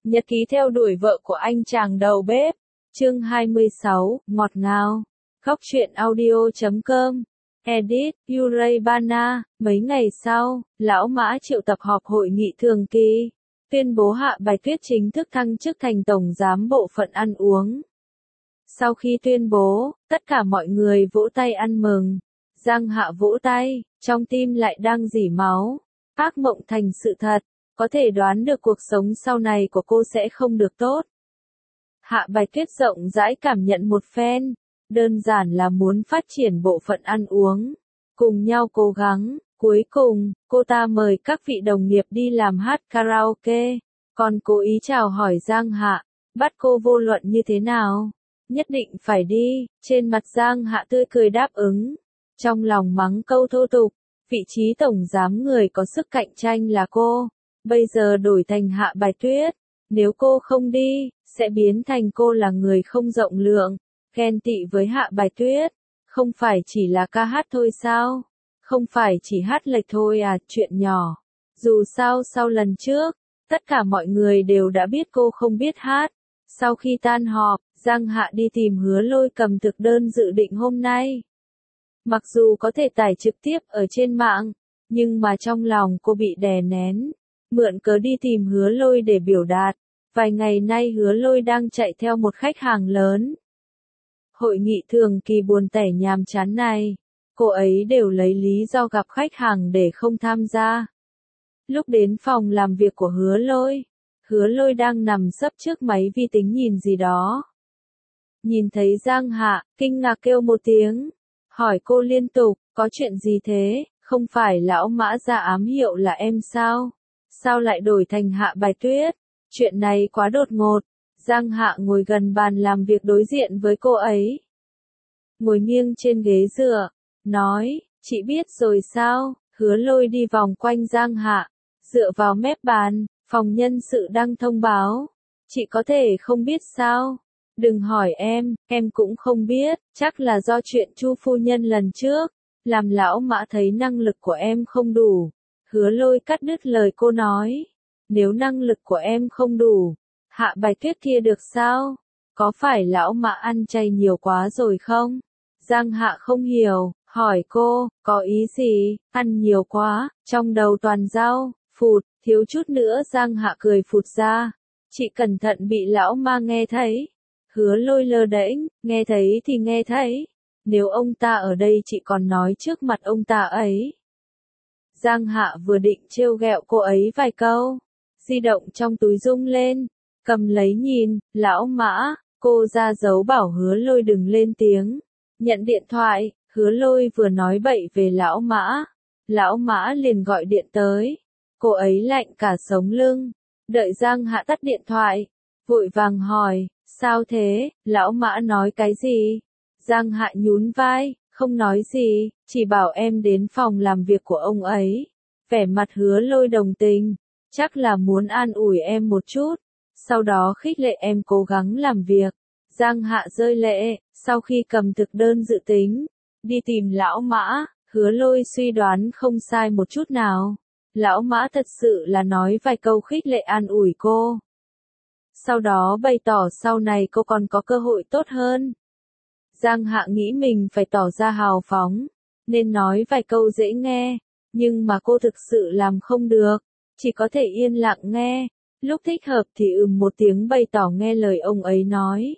Nhật ký theo đuổi vợ của anh chàng đầu bếp. Chương 26, ngọt ngào. Góc truyện audio.com. Edit, Uray Bana. Mấy ngày sau, Lão Mã triệu tập họp hội nghị thường kỳ, tuyên bố Hạ Bạch Tuyết chính thức thăng chức thành tổng giám bộ phận ăn uống. Sau khi tuyên bố, tất cả mọi người vỗ tay ăn mừng. Giang Hạ vỗ tay, trong tim lại đang rỉ máu. Ác mộng thành sự thật, có thể đoán được cuộc sống sau này của cô sẽ không được tốt. Hạ Bạch Tuyết rộng rãi cảm nhận một phen, đơn giản là muốn phát triển bộ phận ăn uống, cùng nhau cố gắng. Cuối cùng, cô ta mời các vị đồng nghiệp đi làm hát karaoke, còn cố ý chào hỏi Giang Hạ, bắt cô vô luận như thế nào. Nhất định phải đi, trên mặt Giang Hạ tươi cười đáp ứng, trong lòng mắng câu thô tục, vị trí tổng giám người có sức cạnh tranh là cô, bây giờ đổi thành Hạ Bạch Tuyết, nếu cô không đi, sẽ biến thành cô là người không rộng lượng, ghen tị với Hạ Bạch Tuyết, không phải chỉ là ca hát thôi sao, không phải chỉ hát lệch thôi à, chuyện nhỏ, dù sao sau lần trước, tất cả mọi người đều đã biết cô không biết hát. Sau khi tan họp, Giang Hạ đi tìm Hứa Lôi cầm thực đơn dự định hôm nay. Mặc dù có thể tải trực tiếp ở trên mạng, nhưng mà trong lòng cô bị đè nén, mượn cớ đi tìm Hứa Lôi để biểu đạt. Vài ngày nay Hứa Lôi đang chạy theo một khách hàng lớn. Hội nghị thường kỳ buồn tẻ nhàm chán này, cô ấy đều lấy lý do gặp khách hàng để không tham gia. Lúc đến phòng làm việc của Hứa Lôi đang nằm sấp trước máy vi tính nhìn gì đó. Nhìn thấy Giang Hạ, kinh ngạc kêu một tiếng, hỏi cô liên tục, có chuyện gì thế, không phải Lão Mã ra ám hiệu là em sao? Sao lại đổi thành Hạ Bạch Tuyết? Chuyện này quá đột ngột. Giang Hạ ngồi gần bàn làm việc đối diện với cô ấy. Ngồi nghiêng trên ghế dựa, nói, chị biết rồi sao? Hứa Lôi đi vòng quanh Giang Hạ, dựa vào mép bàn. Phòng nhân sự đang thông báo. Chị có thể không biết sao? Đừng hỏi em cũng không biết, chắc là do chuyện Chu phu nhân lần trước, làm Lão Mã thấy năng lực của em không đủ. Hứa Lôi cắt đứt lời cô nói, nếu năng lực của em không đủ, Hạ Bạch Tuyết kia được sao? Có phải Lão Mã ăn chay nhiều quá rồi không? Giang Hạ không hiểu, hỏi cô, có ý gì, ăn nhiều quá, trong đầu toàn rau, phụt. Thiếu chút nữa Giang Hạ cười phụt ra. Chị cẩn thận bị Lão Ma nghe thấy. Hứa Lôi lơ đễnh, nghe thấy thì nghe thấy. Nếu ông ta ở đây chị còn nói trước mặt ông ta ấy. Giang Hạ vừa định trêu ghẹo cô ấy vài câu. Di động trong túi rung lên. Cầm lấy nhìn, Lão Mã, cô ra dấu bảo Hứa Lôi đừng lên tiếng. Nhận điện thoại, Hứa Lôi vừa nói bậy về Lão Mã. Lão Mã liền gọi điện tới. Cô ấy lạnh cả sống lưng, đợi Giang Hạ tắt điện thoại, vội vàng hỏi, sao thế, Lão Mã nói cái gì? Giang Hạ nhún vai, không nói gì, chỉ bảo em đến phòng làm việc của ông ấy. Vẻ mặt Hứa Lôi đồng tình, chắc là muốn an ủi em một chút, sau đó khích lệ em cố gắng làm việc. Giang Hạ rơi lệ, sau khi cầm thực đơn dự tính, đi tìm Lão Mã, Hứa Lôi suy đoán không sai một chút nào. Lão Mã thật sự là nói vài câu khích lệ an ủi cô. Sau đó bày tỏ sau này cô còn có cơ hội tốt hơn. Giang Hạ nghĩ mình phải tỏ ra hào phóng, nên nói vài câu dễ nghe, nhưng mà cô thực sự làm không được, chỉ có thể yên lặng nghe, lúc thích hợp thì một tiếng bày tỏ nghe lời ông ấy nói.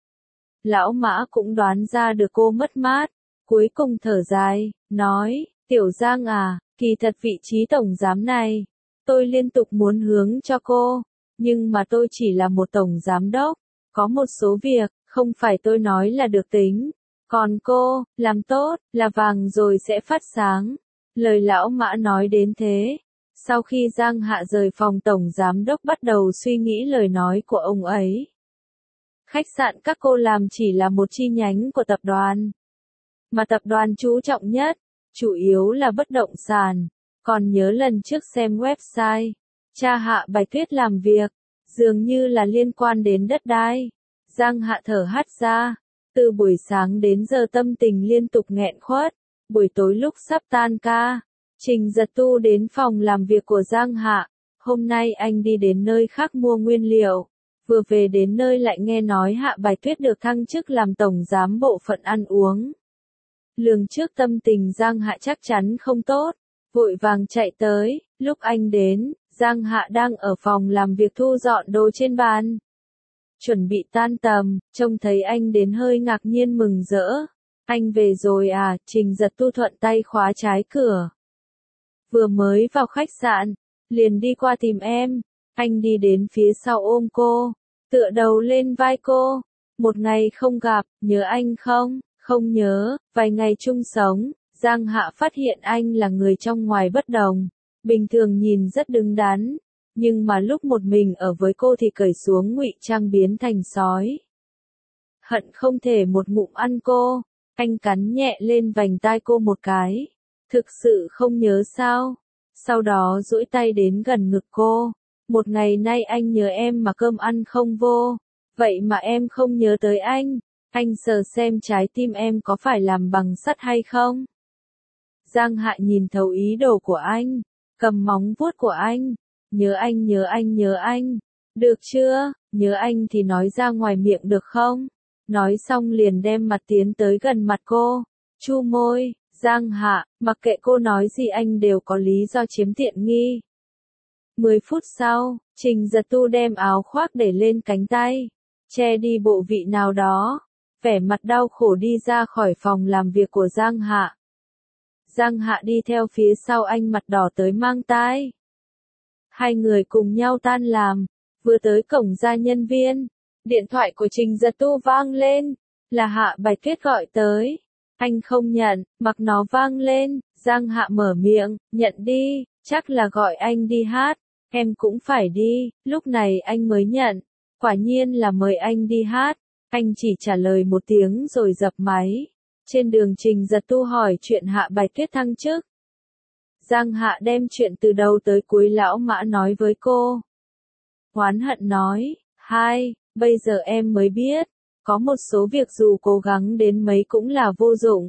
Lão Mã cũng đoán ra được cô mất mát, cuối cùng thở dài, nói, Tiểu Giang à, kỳ thật vị trí tổng giám này, tôi liên tục muốn hướng cho cô, nhưng mà tôi chỉ là một tổng giám đốc, có một số việc, không phải tôi nói là được tính, còn cô, làm tốt, là vàng rồi sẽ phát sáng. Lời Lão Mã nói đến thế, sau khi Giang Hạ rời phòng tổng giám đốc bắt đầu suy nghĩ lời nói của ông ấy. Khách sạn các cô làm chỉ là một chi nhánh của tập đoàn, mà tập đoàn chú trọng nhất, chủ yếu là bất động sản, còn nhớ lần trước xem website, cha Hạ Bạch Tuyết làm việc, dường như là liên quan đến đất đai. Giang Hạ thở hắt ra, từ buổi sáng đến giờ tâm tình liên tục nghẹn khuất, buổi tối lúc sắp tan ca, Trình Giật Tu đến phòng làm việc của Giang Hạ, hôm nay anh đi đến nơi khác mua nguyên liệu. Vừa về đến nơi lại nghe nói Hạ Bạch Tuyết được thăng chức làm tổng giám bộ phận ăn uống. Lường trước tâm tình Giang Hạ chắc chắn không tốt, vội vàng chạy tới, lúc anh đến, Giang Hạ đang ở phòng làm việc thu dọn đồ trên bàn. Chuẩn bị tan tầm, trông thấy anh đến hơi ngạc nhiên mừng rỡ. Anh về rồi à? Trình Giật Tu thuận tay khóa trái cửa. Vừa mới vào khách sạn, liền đi qua tìm em. Anh đi đến phía sau ôm cô, tựa đầu lên vai cô. Một ngày không gặp, nhớ anh không? Không nhớ, vài ngày chung sống, Giang Hạ phát hiện anh là người trong ngoài bất đồng. Bình thường nhìn rất đứng đắn, nhưng mà lúc một mình ở với cô thì cởi xuống ngụy trang biến thành sói. Hận không thể một ngụm ăn cô. Anh cắn nhẹ lên vành tai cô một cái. Thực sự không nhớ sao? Sau đó duỗi tay đến gần ngực cô. Một ngày nay anh nhớ em mà cơm ăn không vô. Vậy mà em không nhớ tới anh. Anh sờ xem trái tim em có phải làm bằng sắt hay không? Giang Hạ nhìn thấu ý đồ của anh. Cầm móng vuốt của anh. Nhớ anh, nhớ anh, nhớ anh. Được chưa? Nhớ anh thì nói ra ngoài miệng được không? Nói xong liền đem mặt tiến tới gần mặt cô. Chu môi, Giang Hạ, mặc kệ cô nói gì anh đều có lý do chiếm tiện nghi. 10 phút sau, Trình Giật Tu đem áo khoác để lên cánh tay, che đi bộ vị nào đó, vẻ mặt đau khổ đi ra khỏi phòng làm việc của Giang Hạ. Giang Hạ đi theo phía sau anh mặt đỏ tới mang tai. Hai người cùng nhau tan làm, vừa tới cổng ra nhân viên. Điện thoại của Trình Giật Tu vang lên, là Hạ Bạch Tuyết gọi tới. Anh không nhận, mặc nó vang lên, Giang Hạ mở miệng, nhận đi, chắc là gọi anh đi hát, em cũng phải đi, lúc này anh mới nhận, quả nhiên là mời anh đi hát, anh chỉ trả lời một tiếng rồi dập máy. Trên đường Trình Giật Tu hỏi chuyện Hạ Bạch Tuyết thăng chức. Giang Hạ đem chuyện từ đầu tới cuối lão mã nói với cô. Oán hận nói, bây giờ em mới biết, có một số việc dù cố gắng đến mấy cũng là vô dụng.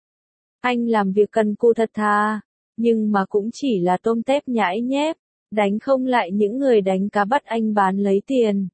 Anh làm việc cần cù thật thà, nhưng mà cũng chỉ là tôm tép nhãi nhép, đánh không lại những người đánh cá bắt anh bán lấy tiền.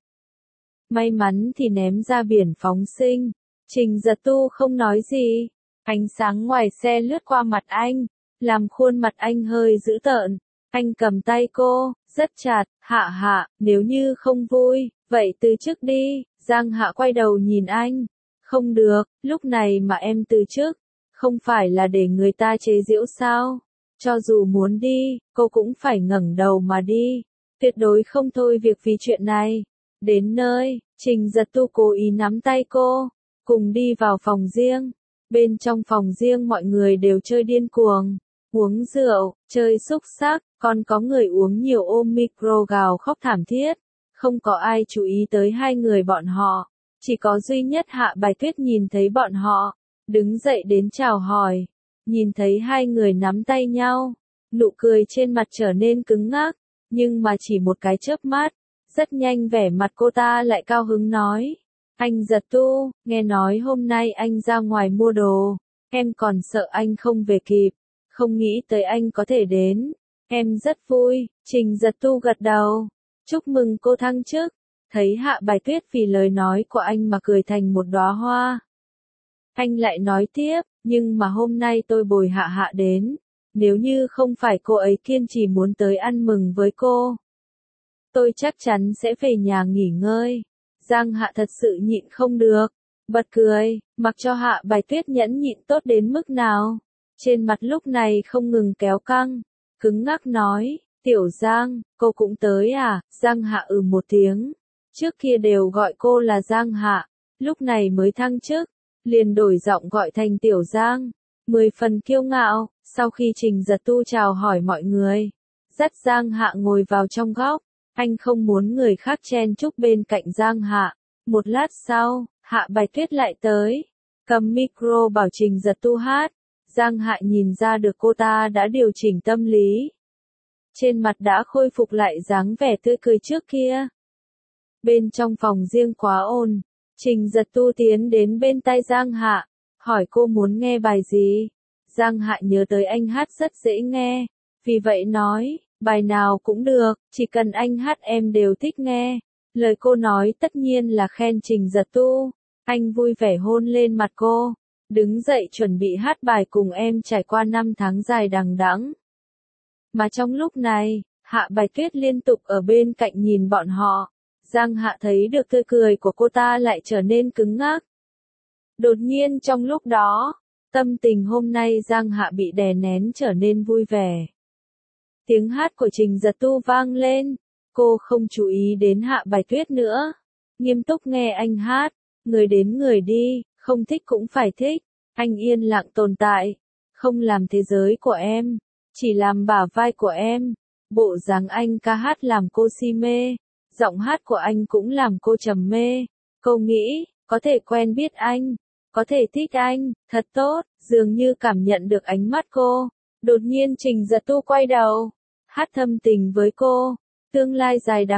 May mắn thì ném ra biển phóng sinh. Trình Giật Tu không nói gì, ánh sáng ngoài xe lướt qua mặt anh, làm khuôn mặt anh hơi dữ tợn. Anh cầm tay cô, rất chặt, Hạ, nếu như không vui, vậy từ chức đi. Giang Hạ quay đầu nhìn anh. Không được, lúc này mà em từ chức, không phải là để người ta chế giễu sao? Cho dù muốn đi, cô cũng phải ngẩng đầu mà đi. Tuyệt đối không thôi việc vì chuyện này. Đến nơi, Trình Giật Tu cố ý nắm tay cô, cùng đi vào phòng riêng. Bên trong phòng riêng mọi người đều chơi điên cuồng, uống rượu, chơi xúc xắc, còn có người uống nhiều ôm micro gào khóc thảm thiết. Không có ai chú ý tới hai người bọn họ, chỉ có duy nhất Hạ Bạch Tuyết nhìn thấy bọn họ, đứng dậy đến chào hỏi, nhìn thấy hai người nắm tay nhau, nụ cười trên mặt trở nên cứng ngắc, nhưng mà chỉ một cái chớp mắt, rất nhanh vẻ mặt cô ta lại cao hứng nói, anh Giật Tu, nghe nói hôm nay anh ra ngoài mua đồ, em còn sợ anh không về kịp, không nghĩ tới anh có thể đến, em rất vui. Trình Giật Tu gật đầu. Chúc mừng cô thăng chức. Thấy Hạ Bạch Tuyết vì lời nói của anh mà cười thành một đóa hoa. Anh lại nói tiếp, nhưng mà hôm nay tôi bồi Hạ đến. Nếu như không phải cô ấy kiên trì muốn tới ăn mừng với cô, tôi chắc chắn sẽ về nhà nghỉ ngơi. Giang Hạ thật sự nhịn không được, bật cười, mặc cho Hạ Bạch Tuyết nhẫn nhịn tốt đến mức nào. Trên mặt lúc này không ngừng kéo căng, cứng ngắc nói. Tiểu Giang, cô cũng tới à? Giang Hạ một tiếng. Trước kia đều gọi cô là Giang Hạ, lúc này mới thăng chức, liền đổi giọng gọi thành Tiểu Giang. 10 phần kiêu ngạo, sau khi Trình Giật Tu chào hỏi mọi người, dắt Giang Hạ ngồi vào trong góc, anh không muốn người khác chen chúc bên cạnh Giang Hạ. Một lát sau, Hạ Bạch Tuyết lại tới, cầm micro bảo Trình Giật Tu hát. Giang Hạ nhìn ra được cô ta đã điều chỉnh tâm lý. Trên mặt đã khôi phục lại dáng vẻ tươi cười trước kia. Bên trong phòng riêng quá ồn, Trình Giật Tu tiến đến bên tai Giang Hạ, hỏi cô muốn nghe bài gì. Giang Hạ nhớ tới anh hát rất dễ nghe, vì vậy nói, bài nào cũng được, chỉ cần anh hát em đều thích nghe. Lời cô nói tất nhiên là khen Trình Giật Tu. Anh vui vẻ hôn lên mặt cô, đứng dậy chuẩn bị hát bài cùng em trải qua 5 tháng dài đằng đẵng. Mà trong lúc này, Hạ Bạch Tuyết liên tục ở bên cạnh nhìn bọn họ. Giang Hạ thấy được tươi cười của cô ta lại trở nên cứng ngắc. Đột nhiên trong lúc đó, tâm tình hôm nay Giang Hạ bị đè nén trở nên vui vẻ. Tiếng hát của Trình Giật Tu vang lên, cô không chú ý đến Hạ Bạch Tuyết nữa. Nghiêm túc nghe anh hát, người đến người đi, không thích cũng phải thích. Anh yên lặng tồn tại, không làm thế giới của em, chỉ làm bả vai của em. Bộ dáng anh ca hát làm cô si mê, giọng hát của anh cũng làm cô trầm mê. Cô nghĩ, có thể quen biết anh, có thể thích anh, thật tốt, dường như cảm nhận được ánh mắt cô. Đột nhiên Trình Giật Tu quay đầu, hát thâm tình với cô, tương lai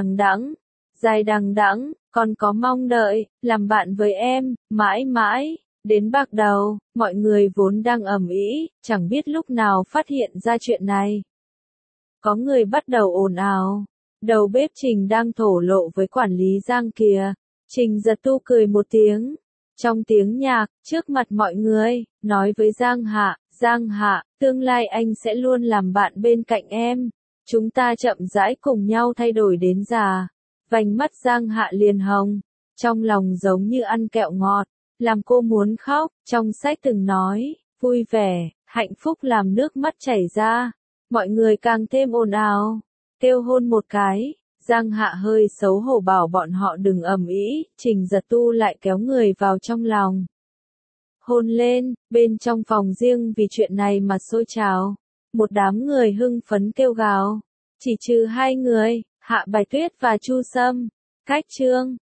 dài đằng đẵng, còn có mong đợi, làm bạn với em, mãi mãi. Đến bạc đầu, mọi người vốn đang ầm ĩ, chẳng biết lúc nào phát hiện ra chuyện này. Có người bắt đầu ồn ào. Đầu bếp Trình đang thổ lộ với quản lý Giang kìa. Trình Giật Tu cười một tiếng. Trong tiếng nhạc, trước mặt mọi người, nói với Giang Hạ, tương lai anh sẽ luôn làm bạn bên cạnh em. Chúng ta chậm rãi cùng nhau thay đổi đến già. Vành mắt Giang Hạ liền hồng. Trong lòng giống như ăn kẹo ngọt. Làm cô muốn khóc, trong sách từng nói, vui vẻ, hạnh phúc làm nước mắt chảy ra. Mọi người càng thêm ồn ào, kêu hôn một cái. Giang Hạ hơi xấu hổ bảo bọn họ đừng ầm ĩ, Trình Giật Tu lại kéo người vào trong lòng. Hôn lên, bên trong phòng riêng vì chuyện này mà sôi trào. Một đám người hưng phấn kêu gào. Chỉ trừ 2 người, Hạ Bạch Tuyết và Chu Sâm. Cách chương